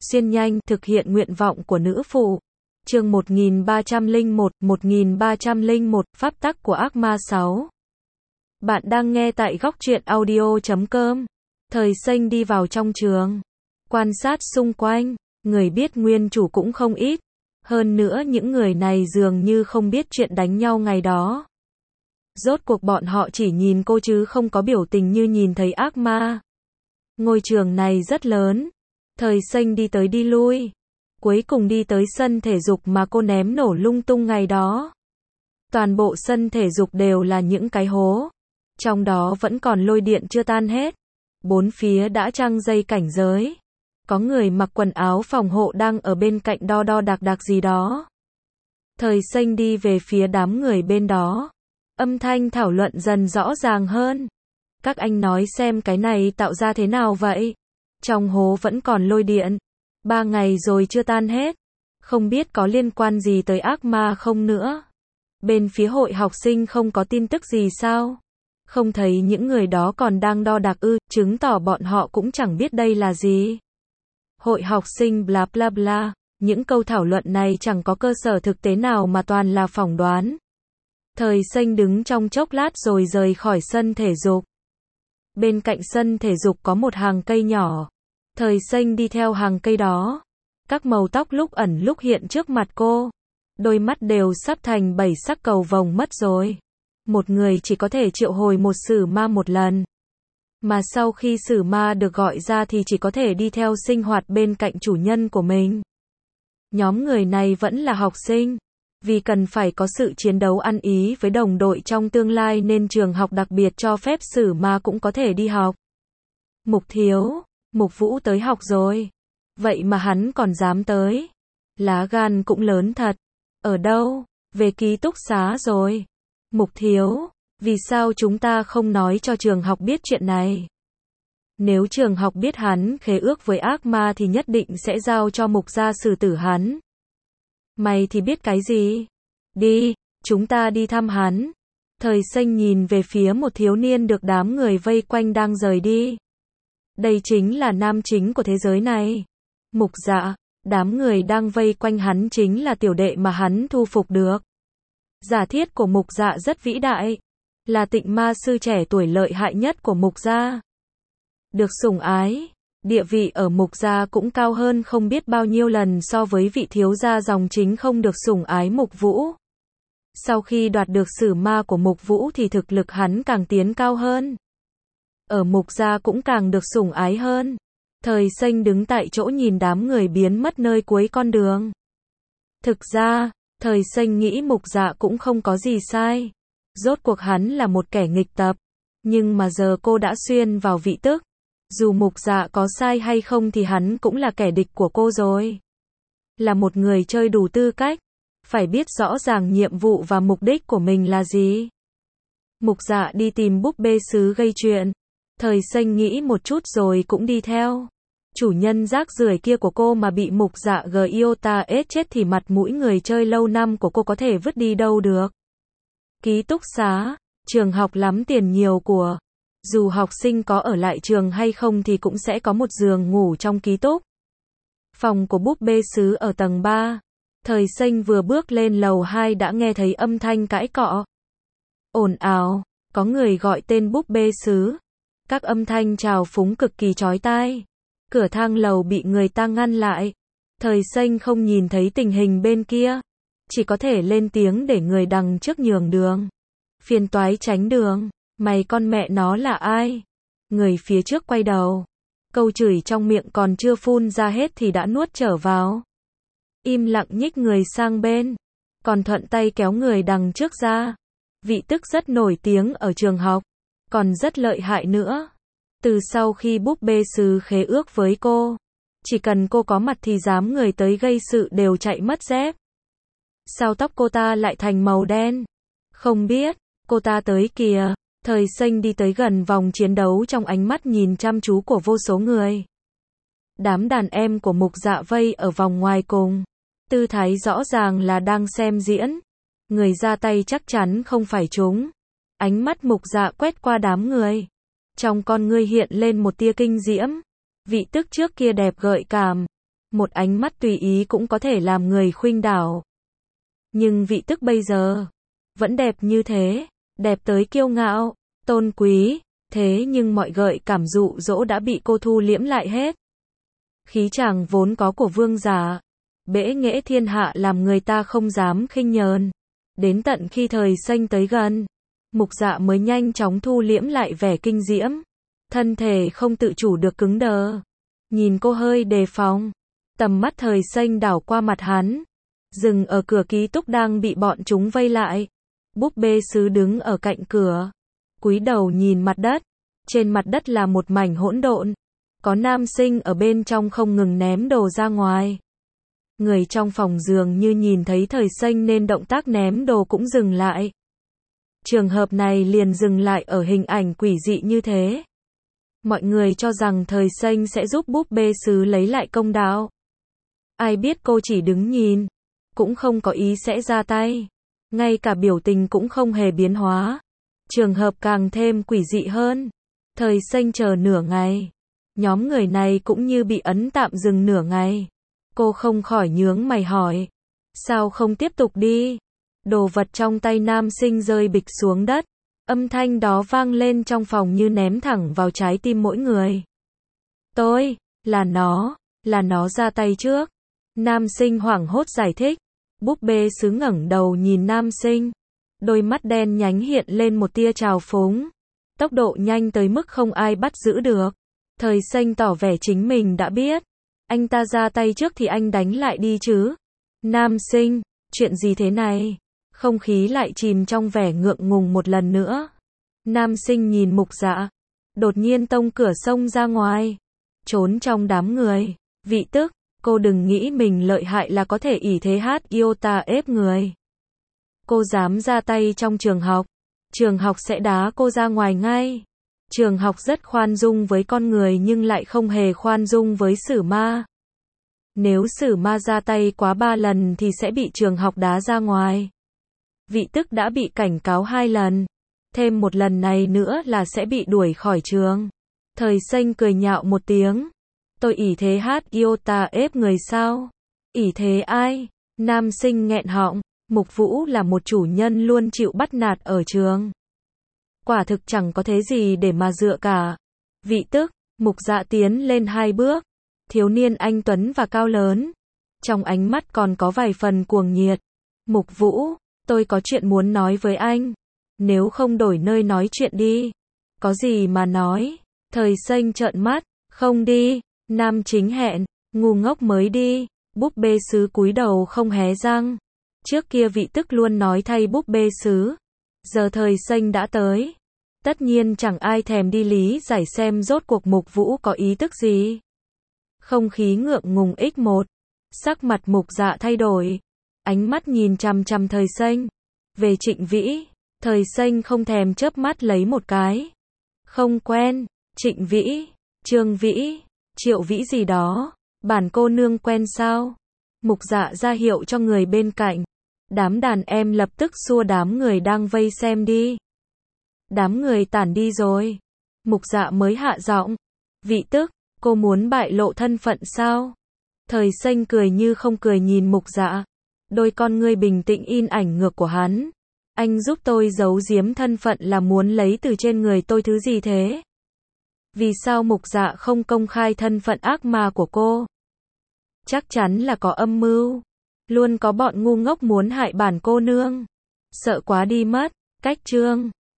xuyên nhanh, thực hiện nguyện vọng của nữ phụ. Chương 1301, Pháp tắc của ác ma 6. Bạn đang nghe tại góc truyện audio.com. Thời Xanh đi vào trong trường, quan sát xung quanh, người biết nguyên chủ cũng không ít. Hơn nữa những người này dường như không biết chuyện đánh nhau ngày đó. Rốt cuộc bọn họ chỉ nhìn cô chứ không có biểu tình như nhìn thấy ác ma. Ngôi trường này rất lớn. Thời Xanh đi tới đi lui. Cuối cùng đi tới sân thể dục mà cô ném nổ lung tung ngày đó. Toàn bộ sân thể dục đều là những cái hố. Trong đó vẫn còn lôi điện chưa tan hết. Bốn phía đã trăng dây cảnh giới. Có người mặc quần áo phòng hộ đang ở bên cạnh đo đo đạc đạc gì đó. Thời Xanh đi về phía đám người bên đó. Âm thanh thảo luận dần rõ ràng hơn. Các anh nói xem cái này tạo ra thế nào vậy? Trong hố vẫn còn lôi điện. 3 ngày rồi chưa tan hết. Không biết có liên quan gì tới ác ma không nữa. Bên phía hội học sinh không có tin tức gì sao? Không thấy những người đó còn đang đo đạc ư, chứng tỏ bọn họ cũng chẳng biết đây là gì. Hội học sinh bla bla bla. Những câu thảo luận này chẳng có cơ sở thực tế nào mà toàn là phỏng đoán. Thời Xanh đứng trong chốc lát rồi rời khỏi sân thể dục. Bên cạnh sân thể dục có một hàng cây nhỏ. Thời Xanh đi theo hàng cây đó. Các màu tóc lúc ẩn lúc hiện trước mặt cô. Đôi mắt đều sắp thành 7 sắc cầu vồng mất rồi. Một người chỉ có thể triệu hồi một sử ma một lần. Mà sau khi sử ma được gọi ra thì chỉ có thể đi theo sinh hoạt bên cạnh chủ nhân của mình. Nhóm người này vẫn là học sinh. Vì cần phải có sự chiến đấu ăn ý với đồng đội trong tương lai nên trường học đặc biệt cho phép sử ma cũng có thể đi học. Mục Thiếu, Mục Vũ tới học rồi. Vậy mà hắn còn dám tới. Lá gan cũng lớn thật. Ở đâu? Về ký túc xá rồi. Mục Thiếu, vì sao chúng ta không nói cho trường học biết chuyện này? Nếu trường học biết hắn khế ước với ác ma thì nhất định sẽ giao cho Mục gia xử tử hắn. Mày thì biết cái gì? Đi, chúng ta đi thăm hắn. Thời Xanh nhìn về phía một thiếu niên được đám người vây quanh đang rời đi. Đây chính là nam chính của thế giới này. Mục Dạ, đám người đang vây quanh hắn chính là tiểu đệ mà hắn thu phục được. Giả thiết của Mục Dạ rất vĩ đại. Là tịnh ma sư trẻ tuổi lợi hại nhất của Mục gia. Được sủng ái. Địa vị ở Mục gia cũng cao hơn không biết bao nhiêu lần so với vị thiếu gia dòng chính không được sủng ái Mục Vũ. Sau khi đoạt được sử ma của Mục Vũ thì thực lực hắn càng tiến cao hơn. Ở Mục gia cũng càng được sủng ái hơn. Thời Xanh đứng tại chỗ nhìn đám người biến mất nơi cuối con đường. Thực ra, Thời Xanh nghĩ Mục Dạ cũng không có gì sai. Rốt cuộc hắn là một kẻ nghịch tập. Nhưng mà giờ cô đã xuyên vào vị tức. Dù Mục Dạ có sai hay không thì hắn cũng là kẻ địch của cô rồi. Là một người chơi đủ tư cách. Phải biết rõ ràng nhiệm vụ và mục đích của mình là gì. Mục Dạ đi tìm búp bê sứ gây chuyện. Thời Xanh nghĩ một chút rồi cũng đi theo. Chủ nhân rác rưởi kia của cô mà bị Mục Dạ Giota ết chết thì mặt mũi người chơi lâu năm của cô có thể vứt đi đâu được. Ký túc xá, trường học lắm tiền nhiều của. Dù học sinh có ở lại trường hay không thì cũng sẽ có một giường ngủ trong ký túc. Phòng của búp bê sứ ở tầng 3. Thời Xanh vừa bước lên lầu 2 đã nghe thấy âm thanh cãi cọ. Ồn ào, có người gọi tên búp bê sứ. Các âm thanh trào phúng cực kỳ chói tai. Cửa thang lầu bị người ta ngăn lại. Thời Xanh không nhìn thấy tình hình bên kia. Chỉ có thể lên tiếng để người đằng trước nhường đường. Phiền toái tránh đường. Mày con mẹ nó là ai? Người phía trước quay đầu. Câu chửi trong miệng còn chưa phun ra hết thì đã nuốt trở vào. Im lặng nhích người sang bên. Còn thuận tay kéo người đằng trước ra. Vị tức rất nổi tiếng ở trường học. Còn rất lợi hại nữa. Từ sau khi búp bê sứ khế ước với cô. Chỉ cần cô có mặt thì dám người tới gây sự đều chạy mất dép. Sao tóc cô ta lại thành màu đen? Không biết. Cô ta tới kìa. Thời Xanh đi tới gần vòng chiến đấu trong ánh mắt nhìn chăm chú của vô số người. Đám đàn em của Mục Dạ vây ở vòng ngoài cùng. Tư thái rõ ràng là đang xem diễn. Người ra tay chắc chắn không phải chúng. Ánh mắt Mục Dạ quét qua đám người. Trong con ngươi hiện lên một tia kinh diễm. Vị tức trước kia đẹp gợi cảm. một ánh mắt tùy ý cũng có thể làm người khuynh đảo. Nhưng vị tức bây giờ, vẫn đẹp như thế, đẹp tới kiêu ngạo, tôn quý, thế nhưng mọi gợi cảm dụ dỗ đã bị cô thu liễm lại hết. Khí chàng vốn có của vương giả, bẽ nghễ thiên hạ làm người ta không dám khinh nhờn. Đến tận khi thời xanh tới gần, Mục Dạ mới nhanh chóng thu liễm lại vẻ kinh diễm. Thân thể không tự chủ được cứng đờ. Nhìn cô hơi đề phòng. Tầm mắt thời xanh đảo qua mặt hắn. Dừng ở cửa ký túc đang bị bọn chúng vây lại. Búp bê sứ đứng ở cạnh cửa. Cúi đầu nhìn mặt đất. Trên mặt đất là một mảnh hỗn độn. Có nam sinh ở bên trong không ngừng ném đồ ra ngoài. Người trong phòng dường như nhìn thấy thời xanh nên động tác ném đồ cũng dừng lại. Trường hợp này liền dừng lại ở hình ảnh quỷ dị như thế. Mọi người cho rằng thời xanh sẽ giúp búp bê sứ lấy lại công đạo. Ai biết cô chỉ đứng nhìn, cũng không có ý sẽ ra tay. Ngay cả biểu tình cũng không hề biến hóa. Trường hợp càng thêm quỷ dị hơn. Thời xanh chờ nửa ngày. Nhóm người này cũng như bị ấn tạm dừng nửa ngày. Cô không khỏi nhướng mày hỏi. Sao không tiếp tục đi? Đồ vật trong tay nam sinh rơi bịch xuống đất. Âm thanh đó vang lên trong phòng như ném thẳng vào trái tim mỗi người. Là nó ra tay trước. Nam sinh hoảng hốt giải thích. Búp bê sứ ngẩng đầu nhìn nam sinh. Đôi mắt đen nhánh hiện lên một tia trào phúng. Tốc độ nhanh tới mức không ai bắt giữ được. Thời xanh tỏ vẻ chính mình đã biết. Anh ta ra tay trước thì anh đánh lại đi chứ. Nam sinh, chuyện gì thế này? Không khí lại chìm trong vẻ ngượng ngùng một lần nữa. Nam sinh nhìn Mục Dạ. Đột nhiên tông cửa xông ra ngoài. Trốn trong đám người. Vị tức, cô đừng nghĩ mình lợi hại là có thể ỷ thế hát iota ép người. Cô dám ra tay trong trường học. Trường học sẽ đá cô ra ngoài ngay. Trường học rất khoan dung với con người nhưng lại không hề khoan dung với sử ma. Nếu sử ma ra tay quá 3 lần thì sẽ bị trường học đá ra ngoài. Vị tức đã bị cảnh cáo 2 lần. Thêm một lần này nữa là sẽ bị đuổi khỏi trường. Thời xanh cười nhạo một tiếng. Tôi ỷ thế hát iota ép người sao? ỷ thế ai? Nam sinh nghẹn họng. Mục Vũ là một chủ nhân luôn chịu bắt nạt ở trường. Quả thực chẳng có thế gì để mà dựa cả. Vị tức, Mục Dạ tiến lên 2 bước. Thiếu niên anh tuấn và cao lớn. Trong ánh mắt còn có vài phần cuồng nhiệt. Mục Vũ, tôi có chuyện muốn nói với anh. Nếu không đổi nơi nói chuyện đi. Có gì mà nói. Thời xanh trợn mắt. Không đi. Nam chính hẹn. Ngu ngốc mới đi. Búp bê sứ cúi đầu không hé răng. Trước kia vị tức luôn nói thay búp bê sứ. Giờ thời xanh đã tới. Tất nhiên chẳng ai thèm đi lý giải xem rốt cuộc Mục Vũ có ý tức gì. Không khí ngượng ngùng x1. Sắc mặt Mục Dạ thay đổi. Ánh mắt nhìn chằm chằm thời xanh. Về Trịnh Vĩ, thời xanh không thèm chớp mắt lấy một cái. Không quen. Trịnh Vĩ, Trương Vĩ, Triệu Vĩ gì đó. Bản cô nương quen sao? Mục Dạ ra hiệu cho người bên cạnh. Đám đàn em lập tức xua đám người đang vây xem đi. Đám người tản đi rồi. Mục Dạ mới hạ giọng. Vị tức, cô muốn bại lộ thân phận sao? Thời xanh cười như không cười nhìn Mục Dạ. Đôi con ngươi bình tĩnh in ảnh ngược của hắn. Anh giúp tôi giấu giếm thân phận là muốn lấy từ trên người tôi thứ gì thế? Vì sao Mục Dạ không công khai thân phận ác ma của cô? Chắc chắn là có âm mưu. Luôn có bọn ngu ngốc muốn hại bản cô nương. Sợ quá đi mất. Cách chương